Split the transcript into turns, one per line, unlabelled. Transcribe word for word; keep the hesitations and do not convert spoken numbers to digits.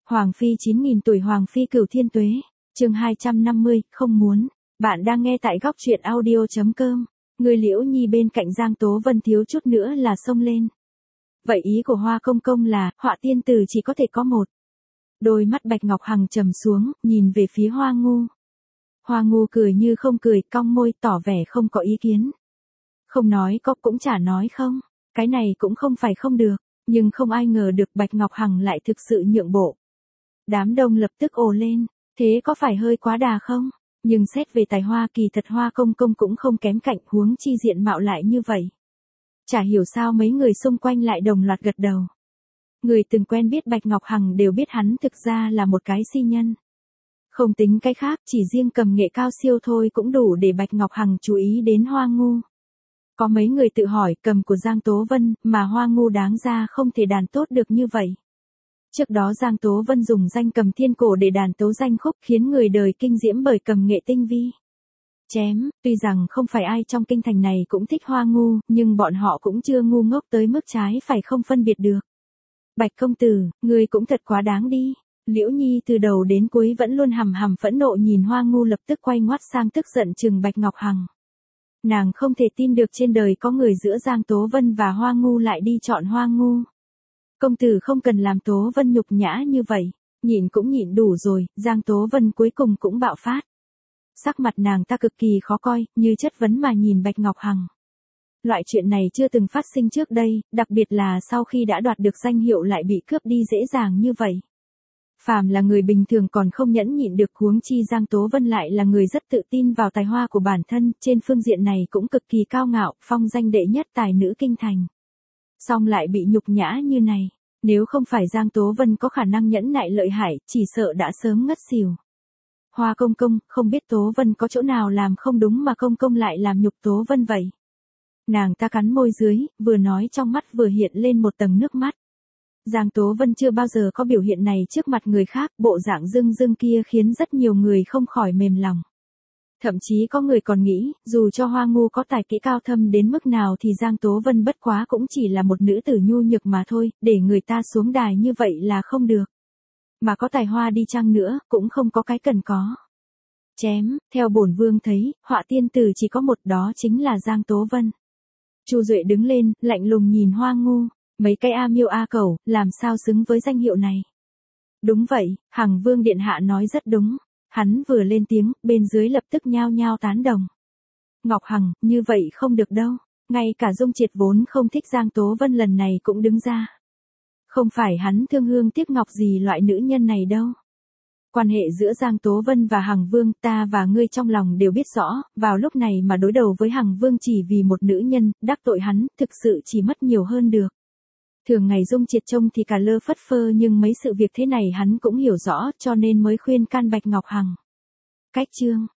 Hoàng phi chín nghìn tuổi Hoàng phi cửu thiên tuế, chương hai trăm năm mươi, không muốn. Bạn đang nghe tại góc truyện audio chấm com. Người Liễu Nhi bên cạnh Giang Tố Vân thiếu chút nữa là xông lên. Vậy ý của Hoa công công là, họa tiên tử chỉ có thể có một. Đôi mắt Bạch Ngọc Hằng trầm xuống, nhìn về phía Hoa Ngu. Hoa Ngu cười như không cười, cong môi tỏ vẻ không có ý kiến. Không nói có cũng chả nói không, cái này cũng không phải không được, nhưng không ai ngờ được Bạch Ngọc Hằng lại thực sự nhượng bộ. Đám đông lập tức ồ lên, thế có phải hơi quá đà không? Nhưng xét về tài hoa kỳ thật Hoa công công cũng không kém cạnh, huống chi diện mạo lại như vậy. Chả hiểu sao mấy người xung quanh lại đồng loạt gật đầu. Người từng quen biết Bạch Ngọc Hằng đều biết hắn thực ra là một cái si nhân. Không tính cái khác, chỉ riêng cầm nghệ cao siêu thôi cũng đủ để Bạch Ngọc Hằng chú ý đến Hoa Ngu. Có mấy người tự hỏi cầm của Giang Tố Vân mà Hoa Ngu đáng ra không thể đàn tốt được như vậy. Trước đó Giang Tố Vân dùng danh cầm thiên cổ để đàn tấu danh khúc khiến người đời kinh diễm bởi cầm nghệ tinh vi. Chém, tuy rằng không phải ai trong kinh thành này cũng thích Hoa Ngu, nhưng bọn họ cũng chưa ngu ngốc tới mức trái phải không phân biệt được. Bạch công tử, người cũng thật quá đáng đi. Liễu Nhi từ đầu đến cuối vẫn luôn hầm hầm phẫn nộ nhìn Hoa Ngu lập tức quay ngoắt sang tức giận trừng Bạch Ngọc Hằng. Nàng không thể tin được trên đời có người giữa Giang Tố Vân và Hoa Ngu lại đi chọn Hoa Ngu. Công tử không cần làm Tố Vân nhục nhã như vậy, nhịn cũng nhịn đủ rồi, Giang Tố Vân cuối cùng cũng bạo phát. Sắc mặt nàng ta cực kỳ khó coi, như chất vấn mà nhìn Bạch Ngọc Hằng. Loại chuyện này chưa từng phát sinh trước đây, đặc biệt là sau khi đã đoạt được danh hiệu lại bị cướp đi dễ dàng như vậy. Phàm là người bình thường còn không nhẫn nhịn được, huống chi Giang Tố Vân lại là người rất tự tin vào tài hoa của bản thân, trên phương diện này cũng cực kỳ cao ngạo, phong danh đệ nhất tài nữ kinh thành. Song lại bị nhục nhã như này, nếu không phải Giang Tố Vân có khả năng nhẫn nại lợi hại, chỉ sợ đã sớm ngất xỉu. Hoa công công, không biết Tố Vân có chỗ nào làm không đúng mà công công lại làm nhục Tố Vân vậy. Nàng ta cắn môi dưới, vừa nói trong mắt vừa hiện lên một tầng nước mắt. Giang Tố Vân chưa bao giờ có biểu hiện này trước mặt người khác, bộ dạng dưng dưng kia khiến rất nhiều người không khỏi mềm lòng. Thậm chí có người còn nghĩ, dù cho Hoa Ngu có tài kỹ cao thâm đến mức nào thì Giang Tố Vân bất quá cũng chỉ là một nữ tử nhu nhược mà thôi, để người ta xuống đài như vậy là không được. Mà có tài hoa đi chăng nữa, cũng không có cái cần có. Chém, theo bổn vương thấy, họa tiên tử chỉ có một, đó chính là Giang Tố Vân. Chu Duệ đứng lên, lạnh lùng nhìn Hoa Ngu, mấy cái a miêu a cẩu, làm sao xứng với danh hiệu này. Đúng vậy, Hằng Vương điện hạ nói rất đúng. Hắn vừa lên tiếng, bên dưới lập tức nhao nhao tán đồng. Ngọc Hằng, như vậy không được đâu. Ngay cả Dung Triệt vốn không thích Giang Tố Vân lần này cũng đứng ra. Không phải hắn thương hương tiếc ngọc gì loại nữ nhân này đâu. Quan hệ giữa Giang Tố Vân và Hằng Vương, ta và ngươi trong lòng đều biết rõ, vào lúc này mà đối đầu với Hằng Vương chỉ vì một nữ nhân, đắc tội hắn, thực sự chỉ mất nhiều hơn được. Thường ngày Dung Triệt trông thì cả lơ phất phơ, nhưng mấy sự việc thế này hắn cũng hiểu rõ, cho nên mới khuyên can Bạch Ngọc Hằng. Cách chương,